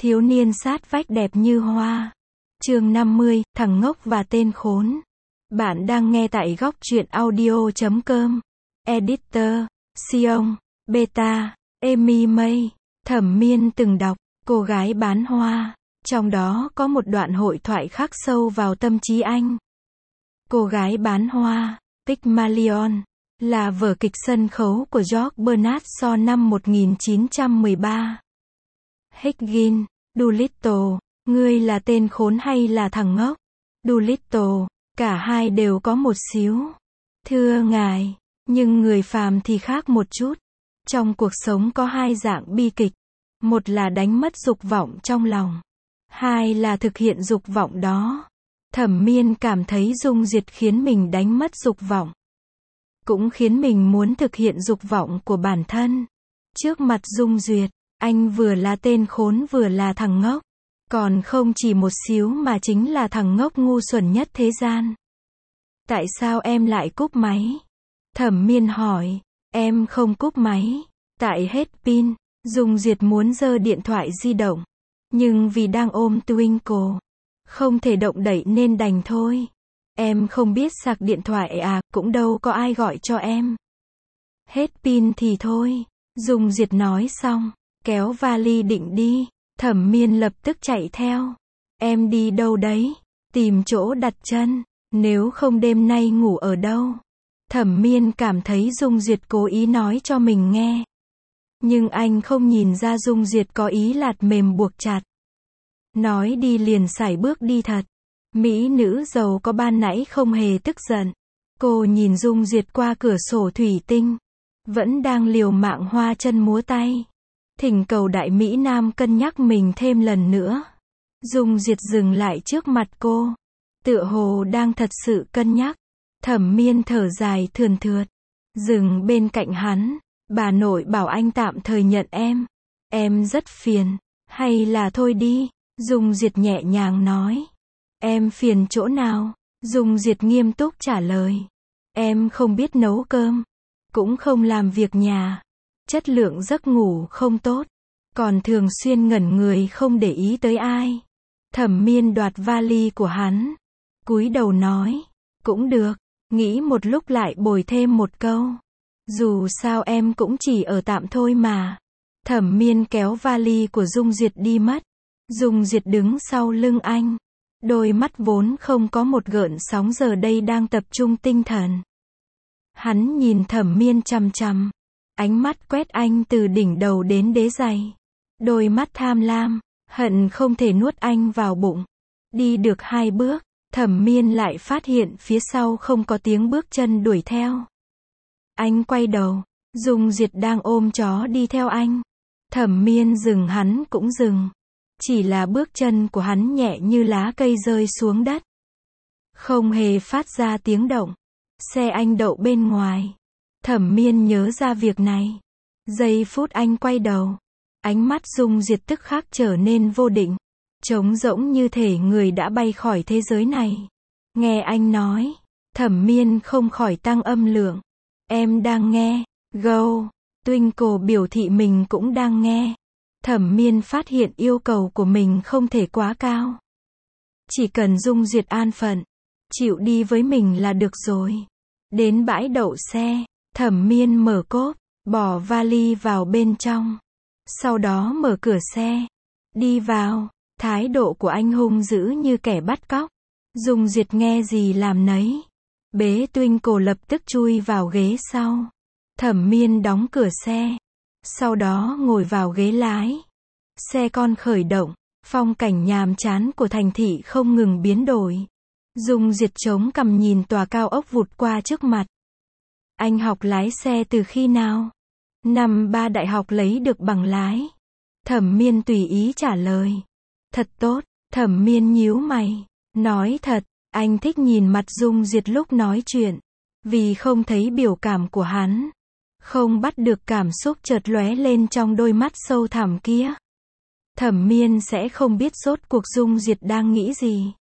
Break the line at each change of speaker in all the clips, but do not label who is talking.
Thiếu niên sát vách đẹp như hoa. Chương 50, thằng ngốc và tên khốn. Bạn đang nghe tại góc truyện audio.com. Editor, Sion, Beta, Amy May. Thẩm Miên từng đọc, Cô gái bán hoa. Trong đó có một đoạn hội thoại khắc sâu vào tâm trí anh. Cô gái bán hoa, Pygmalion, là vở kịch sân khấu của George Bernard Shaw năm 1913. Higgins, Doolittle, ngươi là tên khốn hay là thằng ngốc? Doolittle, cả hai đều có một xíu. Thưa ngài, nhưng người phàm thì khác một chút. Trong cuộc sống có hai dạng bi kịch. Một là đánh mất dục vọng trong lòng. Hai là thực hiện dục vọng đó. Thẩm Miên cảm thấy Dung Duyệt khiến mình đánh mất dục vọng. Cũng khiến mình muốn thực hiện dục vọng của bản thân. Trước mặt Dung Duyệt, anh vừa là tên khốn vừa là thằng ngốc. Còn không chỉ một xíu mà chính là thằng ngốc ngu xuẩn nhất thế gian. Tại sao em lại cúp máy? Thẩm Miên hỏi. Em không cúp máy. Tại hết pin. Dung Duyệt muốn giơ điện thoại di động. Nhưng vì đang ôm Twinkle, không thể động đậy nên đành thôi. Em không biết sạc điện thoại à, cũng đâu có ai gọi cho em. Hết pin thì thôi. Dung Duyệt nói xong, kéo vali định đi. Thẩm Miên lập tức chạy theo. Em đi đâu đấy? Tìm chỗ đặt chân. Nếu không đêm nay ngủ ở đâu? Thẩm Miên cảm thấy Dung Duyệt cố ý nói cho mình nghe. Nhưng anh không nhìn ra Dung Duyệt có ý lạt mềm buộc chặt. Nói đi liền sải bước đi thật. Mỹ nữ giàu có ban nãy không hề tức giận. Cô nhìn Dung Duyệt qua cửa sổ thủy tinh. Vẫn đang liều mạng hoa chân múa tay. Thỉnh cầu đại Mỹ Nam cân nhắc mình thêm lần nữa. Dung Duyệt dừng lại trước mặt cô. Tựa hồ đang thật sự cân nhắc. Thẩm Miên thở dài thườn thượt. Dừng bên cạnh hắn. Bà nội bảo anh tạm thời nhận em. Em rất phiền. Hay là thôi đi. Dung Duyệt nhẹ nhàng nói. Em phiền chỗ nào? Dung Duyệt nghiêm túc trả lời. Em không biết nấu cơm. Cũng không làm việc nhà. Chất lượng giấc ngủ không tốt. Còn thường xuyên ngẩn người không để ý tới ai. Thẩm Miên đoạt vali của hắn. Cúi đầu nói. Cũng được. Nghĩ một lúc lại bồi thêm một câu. Dù sao em cũng chỉ ở tạm thôi mà. Thẩm Miên kéo vali của Dung Duyệt đi mất. Dung Duyệt đứng sau lưng anh. Đôi mắt vốn không có một gợn sóng giờ đây đang tập trung tinh thần. Hắn nhìn Thẩm Miên chằm chằm. Ánh mắt quét anh từ đỉnh đầu đến đế giày. Đôi mắt tham lam, hận không thể nuốt anh vào bụng. Đi được 2 bước, Thẩm Miên lại phát hiện phía sau không có tiếng bước chân đuổi theo. Anh quay đầu, Dung Duyệt đang ôm chó đi theo anh. Thẩm Miên dừng hắn cũng dừng. Chỉ là bước chân của hắn nhẹ như lá cây rơi xuống đất. Không hề phát ra tiếng động. Xe anh đậu bên ngoài. Thẩm Miên nhớ ra việc này. Giây phút anh quay đầu. Ánh mắt Dung Duyệt tức khắc trở nên vô định. Trống rỗng như thể người đã bay khỏi thế giới này. Nghe anh nói. Thẩm Miên không khỏi tăng âm lượng. Em đang nghe. Go. Twinkle biểu thị mình cũng đang nghe. Thẩm Miên phát hiện yêu cầu của mình không thể quá cao. Chỉ cần Dung Duyệt an phận. Chịu đi với mình là được rồi. Đến bãi đậu xe. Thẩm Miên mở cốp. Bỏ vali vào bên trong. Sau đó mở cửa xe. Đi vào. Thái độ của anh hung dữ như kẻ bắt cóc. Dung Duyệt nghe gì làm nấy. Bế Twinkle lập tức chui vào ghế sau. Thẩm Miên đóng cửa xe. Sau đó ngồi vào ghế lái. Xe con khởi động. Phong cảnh nhàm chán của thành thị không ngừng biến đổi. Dung Duyệt chống cằm nhìn tòa cao ốc vụt qua trước mặt. Anh học lái xe từ khi nào? Năm 3 đại học lấy được bằng lái. Thẩm Miên tùy ý trả lời. Thật tốt. Thẩm Miên nhíu mày. Nói thật, anh thích nhìn mặt Dung Duyệt lúc nói chuyện. Vì không thấy biểu cảm của hắn. Không bắt được cảm xúc chợt lóe lên trong đôi mắt sâu thẳm kia. Thẩm Miên sẽ không biết rốt cuộc Dung Duyệt đang nghĩ gì.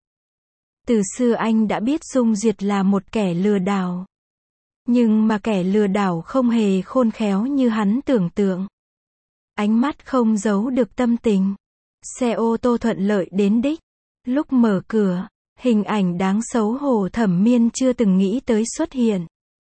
Từ xưa anh đã biết Dung Duyệt là một kẻ lừa đảo. Nhưng mà kẻ lừa đảo không hề khôn khéo như hắn tưởng tượng. Ánh mắt không giấu được tâm tình. Xe ô tô thuận lợi đến đích. Lúc mở cửa, hình ảnh đáng xấu hổ Thẩm Miên chưa từng nghĩ tới xuất hiện.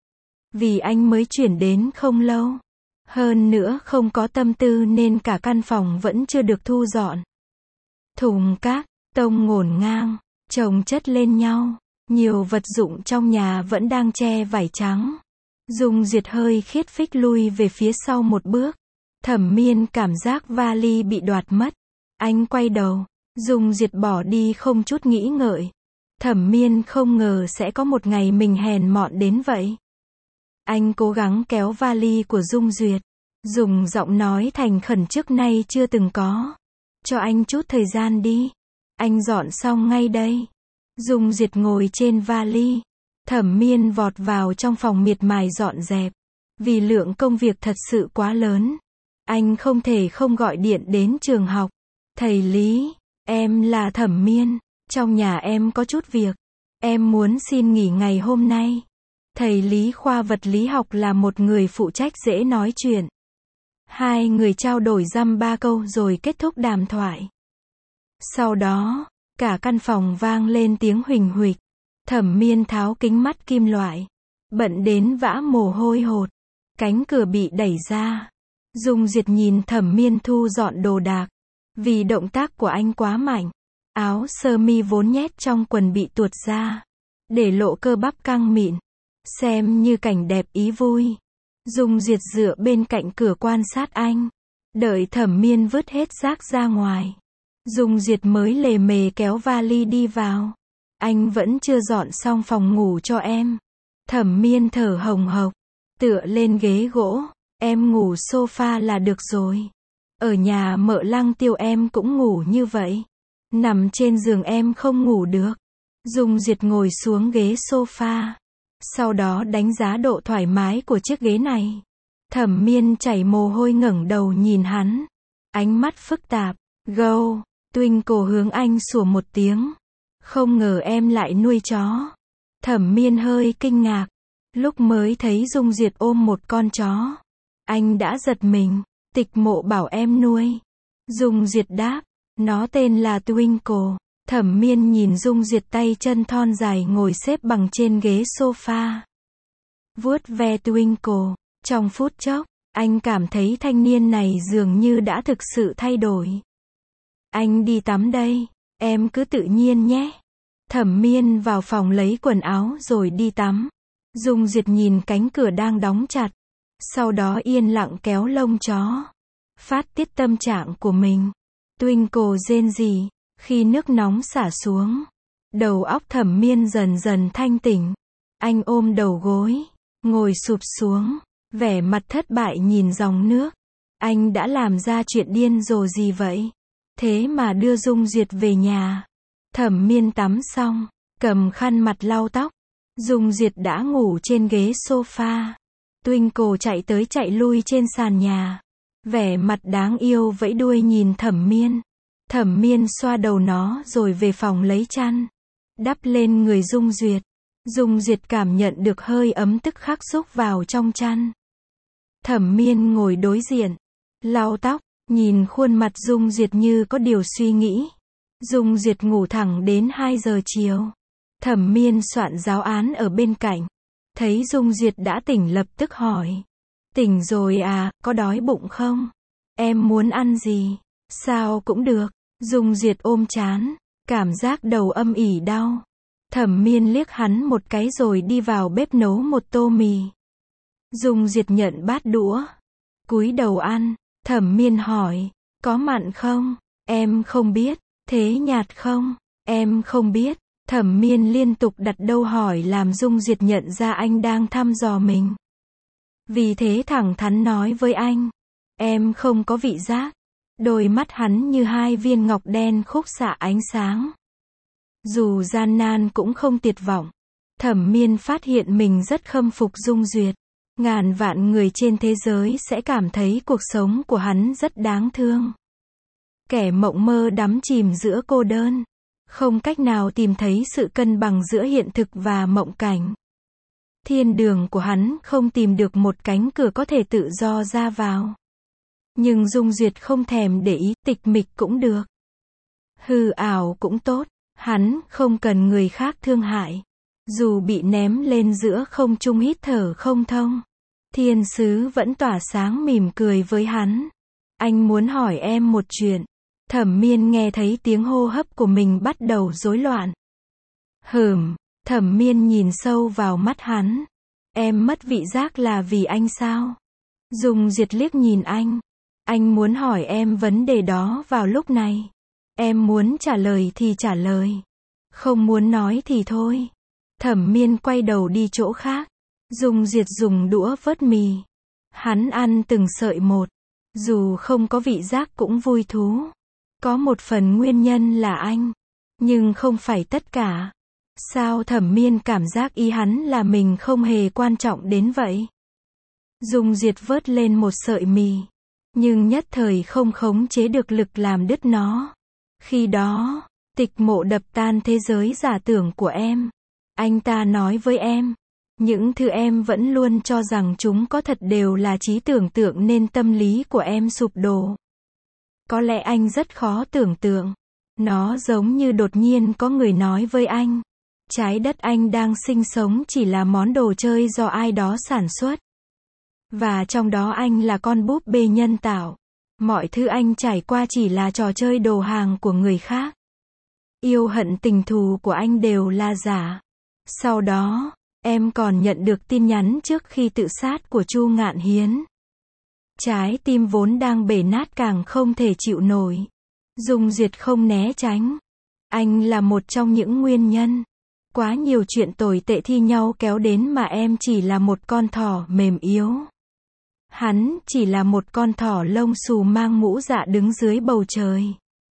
Vì anh mới chuyển đến không lâu. Hơn nữa không có tâm tư nên cả căn phòng vẫn chưa được thu dọn. Thùng cát, tông ngổn ngang, chồng chất lên nhau. Nhiều vật dụng trong nhà vẫn đang che vải trắng. Dung Duyệt hơi khiết phích lui về phía sau một bước. Thẩm Miên cảm giác vali bị đoạt mất. Anh quay đầu. Dung Duyệt bỏ đi không chút nghĩ ngợi. Thẩm Miên không ngờ sẽ có một ngày mình hèn mọn đến vậy. Anh cố gắng kéo vali của Dung Duyệt. Dùng giọng nói thành khẩn trước nay chưa từng có. Cho anh chút thời gian đi. Anh dọn xong ngay đây. Dung Duyệt ngồi trên vali. Thẩm Miên vọt vào trong phòng miệt mài dọn dẹp. Vì lượng công việc thật sự quá lớn. Anh không thể không gọi điện đến trường học. Thầy Lý, em là Thẩm Miên. Trong nhà em có chút việc. Em muốn xin nghỉ ngày hôm nay. Thầy Lý khoa vật lý học là một người phụ trách dễ nói chuyện. Hai người trao đổi dăm ba câu rồi kết thúc đàm thoại. Sau đó, cả căn phòng vang lên tiếng huỳnh huỵch. Thẩm Miên tháo kính mắt kim loại. Bận đến vã mồ hôi hột. Cánh cửa bị đẩy ra. Dung Duyệt nhìn Thẩm Miên thu dọn đồ đạc. Vì động tác của anh quá mạnh. Áo sơ mi vốn nhét trong quần bị tuột ra. Để lộ cơ bắp căng mịn. Xem như cảnh đẹp ý vui. Dung Duyệt dựa bên cạnh cửa quan sát anh. Đợi Thẩm Miên vứt hết rác ra ngoài. Dung Duyệt mới lề mề kéo vali đi vào. Anh vẫn chưa dọn xong phòng ngủ cho em. Thẩm Miên thở hồng hộc. Tựa lên ghế gỗ. Em ngủ sofa là được rồi. Ở nhà Mợ Lăng Tiêu em cũng ngủ như vậy. Nằm trên giường em không ngủ được. Dung Duyệt ngồi xuống ghế sofa. Sau đó đánh giá độ thoải mái của chiếc ghế này. Thẩm Miên chảy mồ hôi ngẩng đầu nhìn hắn. Ánh mắt phức tạp. Gâu, Twinkle hướng anh sủa một tiếng. Không ngờ em lại nuôi chó. Thẩm Miên hơi kinh ngạc. Lúc mới thấy Dung Duyệt ôm một con chó. Anh đã giật mình. Tịch Mộ bảo em nuôi. Dung Duyệt đáp. Nó tên là Twinkle. Thẩm Miên nhìn Dung Duyệt tay chân thon dài ngồi xếp bằng trên ghế sofa. Vuốt ve Twinkle. Trong phút chốc, anh cảm thấy thanh niên này dường như đã thực sự thay đổi. Anh đi tắm đây. Em cứ tự nhiên nhé. Thẩm Miên vào phòng lấy quần áo rồi đi tắm. Dung Duyệt nhìn cánh cửa đang đóng chặt. Sau đó yên lặng kéo lông chó. Phát tiết tâm trạng của mình. Twinkle rên rỉ. Khi nước nóng xả xuống. Đầu óc Thẩm Miên dần dần thanh tỉnh. Anh ôm đầu gối. Ngồi sụp xuống. Vẻ mặt thất bại nhìn dòng nước. Anh đã làm ra chuyện điên rồ gì vậy? Thế mà đưa Dung Duyệt về nhà. Thẩm Miên tắm xong. Cầm khăn mặt lau tóc. Dung Duyệt đã ngủ trên ghế sofa. Twinkle chạy tới chạy lui trên sàn nhà. Vẻ mặt đáng yêu vẫy đuôi nhìn Thẩm Miên. Thẩm Miên xoa đầu nó rồi về phòng lấy chăn. Đắp lên người Dung Duyệt. Dung Duyệt cảm nhận được hơi ấm tức khắc xúc vào trong chăn. Thẩm Miên ngồi đối diện. Lau tóc. Nhìn khuôn mặt Dung Duyệt như có điều suy nghĩ. Dung Duyệt ngủ thẳng đến 2 giờ chiều. Thẩm Miên soạn giáo án ở bên cạnh. Thấy Dung Duyệt đã tỉnh lập tức hỏi. Tỉnh rồi à, có đói bụng không? Em muốn ăn gì? Sao cũng được. Dung Duyệt ôm trán. Cảm giác đầu âm ỉ đau. Thẩm Miên liếc hắn một cái rồi đi vào bếp nấu một tô mì. Dung Duyệt nhận bát đũa. Cúi đầu ăn. Thẩm Miên hỏi. Có mặn không? Em không biết. Thế nhạt không? Em không biết. Thẩm Miên liên tục đặt câu hỏi làm Dung Duyệt nhận ra anh đang thăm dò mình. Vì thế thẳng thắn nói với anh. Em không có vị giác. Đôi mắt hắn như 2 viên ngọc đen khúc xạ ánh sáng. Dù gian nan cũng không tuyệt vọng. Thẩm Miên phát hiện mình rất khâm phục Dung Duyệt. Ngàn vạn người trên thế giới sẽ cảm thấy cuộc sống của hắn rất đáng thương. Kẻ mộng mơ đắm chìm giữa cô đơn. Không cách nào tìm thấy sự cân bằng giữa hiện thực và mộng cảnh. Thiên đường của hắn không tìm được một cánh cửa có thể tự do ra vào. Nhưng Dung Duyệt không thèm để ý, tịch mịch cũng được. Hư ảo cũng tốt, hắn không cần người khác thương hại. Dù bị ném lên giữa không trung hít thở không thông, thiên sứ vẫn tỏa sáng mỉm cười với hắn. Anh muốn hỏi em một chuyện. Thẩm Miên nghe thấy tiếng hô hấp của mình bắt đầu rối loạn. Thẩm Miên nhìn sâu vào mắt hắn. Em mất vị giác là vì anh sao? Dung Duyệt liếc nhìn anh. Anh muốn hỏi em vấn đề đó vào lúc này. Em muốn trả lời thì trả lời. Không muốn nói thì thôi. Thẩm Miên quay đầu đi chỗ khác. Dung Duyệt dùng đũa vớt mì. Hắn ăn từng sợi một. Dù không có vị giác cũng vui thú. Có một phần nguyên nhân là anh. Nhưng không phải tất cả. Sao Thẩm Miên cảm giác ý hắn là mình không hề quan trọng đến vậy? Dung Duyệt vớt lên một sợi mì. Nhưng nhất thời không khống chế được lực làm đứt nó. Khi đó, Tịch Mộ đập tan thế giới giả tưởng của em. Anh ta nói với em. Những thứ em vẫn luôn cho rằng chúng có thật đều là trí tưởng tượng nên tâm lý của em sụp đổ. Có lẽ anh rất khó tưởng tượng. Nó giống như đột nhiên có người nói với anh. Trái đất anh đang sinh sống chỉ là món đồ chơi do ai đó sản xuất. Và trong đó anh là con búp bê nhân tạo. Mọi thứ anh trải qua chỉ là trò chơi đồ hàng của người khác. Yêu hận tình thù của anh đều là giả. Sau đó, em còn nhận được tin nhắn trước khi tự sát của Chu Ngạn Hiến. Trái tim vốn đang bể nát càng không thể chịu nổi. Dung Duyệt không né tránh. Anh là một trong những nguyên nhân. Quá nhiều chuyện tồi tệ thi nhau kéo đến mà em chỉ là một con thỏ mềm yếu. Hắn chỉ là một con thỏ lông xù mang mũ dạ đứng dưới bầu trời.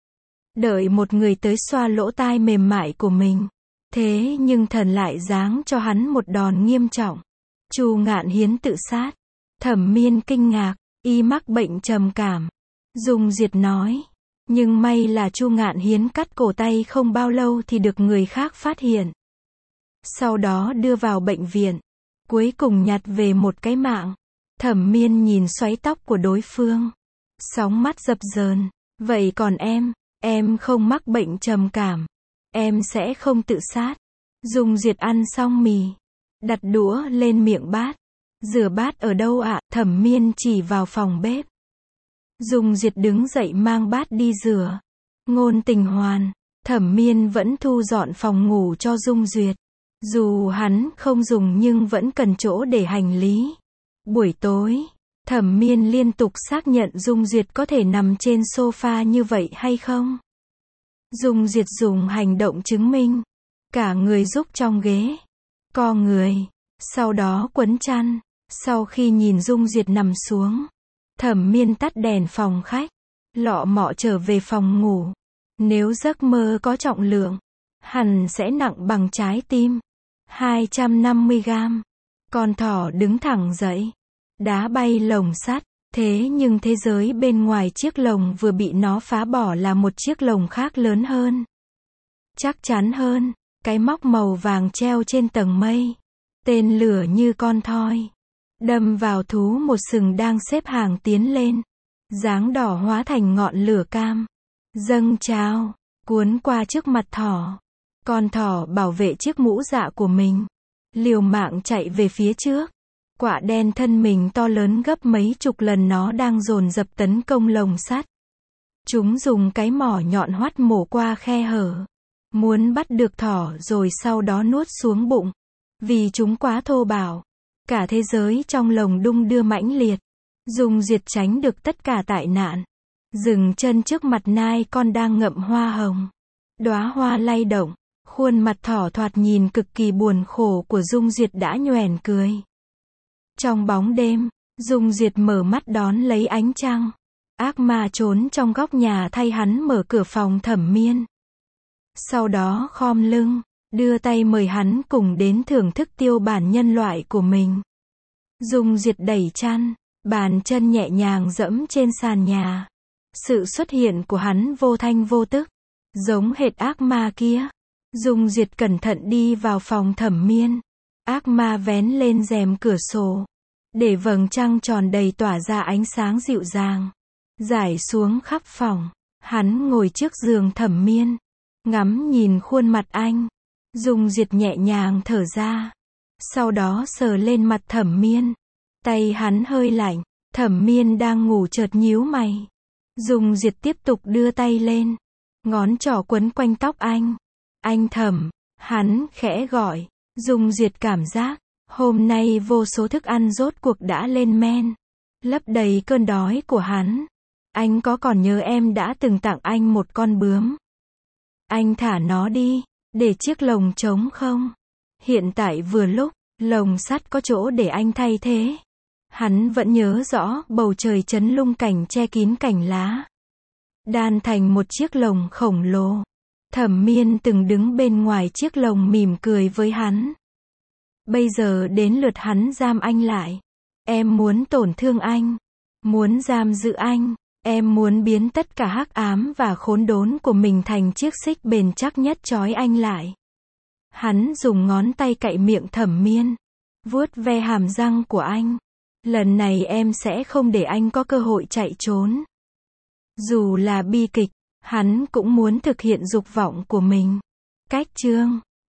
Đợi một người tới xoa lỗ tai mềm mại của mình. Thế nhưng thần lại giáng cho hắn một đòn nghiêm trọng. Chu Ngạn Hiến tự sát. Thẩm Miên kinh ngạc, y mắc bệnh trầm cảm. Dung Duyệt nói. Nhưng may là Chu Ngạn Hiến cắt cổ tay không bao lâu thì được người khác phát hiện. Sau đó đưa vào bệnh viện. Cuối cùng nhặt về một cái mạng. Thẩm Miên nhìn xoáy tóc của đối phương. Sóng mắt dập dờn. Vậy còn em không mắc bệnh trầm cảm. Em sẽ không tự sát. Dung Duyệt ăn xong mì. Đặt đũa lên miệng bát. Rửa bát ở đâu ạ? Thẩm Miên chỉ vào phòng bếp. Dung Duyệt đứng dậy mang bát đi rửa. Ngôn Tình Hoàn. Thẩm Miên vẫn thu dọn phòng ngủ cho Dung Duyệt. Dù hắn không dùng nhưng vẫn cần chỗ để hành lý. Buổi tối, Thẩm Miên liên tục xác nhận Dung Duyệt có thể nằm trên sofa như vậy hay không. Dung Duyệt dùng hành động chứng minh. Cả người rúc trong ghế. Co người. Sau đó quấn chăn. Sau khi nhìn Dung Duyệt nằm xuống, Thẩm Miên tắt đèn phòng khách. Lọ mọ trở về phòng ngủ. Nếu giấc mơ có trọng lượng, hẳn sẽ nặng bằng trái tim. 250 gram. Con thỏ đứng thẳng dậy. Đá bay lồng sắt. Thế nhưng thế giới bên ngoài chiếc lồng vừa bị nó phá bỏ là một chiếc lồng khác lớn hơn. Chắc chắn hơn. Cái móc màu vàng treo trên tầng mây. Tên lửa như con thoi. Đâm vào thú một sừng đang xếp hàng tiến lên. Dáng đỏ hóa thành ngọn lửa cam. Dâng trào. Cuốn qua trước mặt thỏ. Con thỏ bảo vệ chiếc mũ dạ của mình. Liều mạng chạy về phía trước. Quạ đen thân mình to lớn gấp mấy chục lần nó đang dồn dập tấn công lồng sắt. Chúng dùng cái mỏ nhọn hoắt mổ qua khe hở. Muốn bắt được thỏ rồi sau đó nuốt xuống bụng. Vì chúng quá thô bạo. Cả thế giới trong lồng đung đưa mãnh liệt. Dung Duyệt tránh được tất cả tai nạn. Dừng chân trước mặt nai con đang ngậm hoa hồng. Đóa hoa lay động. Khuôn mặt thỏ thoạt nhìn cực kỳ buồn khổ của Dung Duyệt đã nhoẻn cười. Trong bóng đêm, Dung Duyệt mở mắt đón lấy ánh trăng. Ác ma trốn trong góc nhà thay hắn mở cửa phòng Thẩm Miên. Sau đó khom lưng, đưa tay mời hắn cùng đến thưởng thức tiêu bản nhân loại của mình. Dung Duyệt đẩy chăn, bàn chân nhẹ nhàng dẫm trên sàn nhà. Sự xuất hiện của hắn vô thanh vô tức, giống hệt ác ma kia. Dung Duyệt cẩn thận đi vào phòng Thẩm Miên. Ác ma vén lên rèm cửa sổ, để vầng trăng tròn đầy tỏa ra ánh sáng dịu dàng, rải xuống khắp phòng. Hắn ngồi trước giường Thẩm Miên, ngắm nhìn khuôn mặt anh. Dung Diệt nhẹ nhàng thở ra, sau đó sờ lên mặt Thẩm Miên. Tay hắn hơi lạnh, Thẩm Miên đang ngủ chợt nhíu mày. Dung Diệt tiếp tục đưa tay lên, ngón trỏ quấn quanh tóc anh. Anh Thẩm, hắn khẽ gọi. Dung Diệt cảm giác, hôm nay vô số thức ăn rốt cuộc đã lên men, lấp đầy cơn đói của hắn. Anh có còn nhớ em đã từng tặng anh một con bướm? Anh thả nó đi, để chiếc lồng trống không? Hiện tại vừa lúc, lồng sắt có chỗ để anh thay thế. Hắn vẫn nhớ rõ bầu trời trấn lung cảnh che kín cành lá, đan thành một chiếc lồng khổng lồ. Thẩm Miên từng đứng bên ngoài chiếc lồng mỉm cười với hắn. Bây giờ đến lượt hắn giam anh lại. Em muốn tổn thương anh, muốn giam giữ anh. Em muốn biến tất cả hắc ám và khốn đốn của mình thành chiếc xích bền chắc nhất trói anh lại. Hắn dùng ngón tay cạy miệng Thẩm Miên, vuốt ve hàm răng của anh. Lần này em sẽ không để anh có cơ hội chạy trốn. Dù là bi kịch, hắn cũng muốn thực hiện dục vọng của mình. Cách chương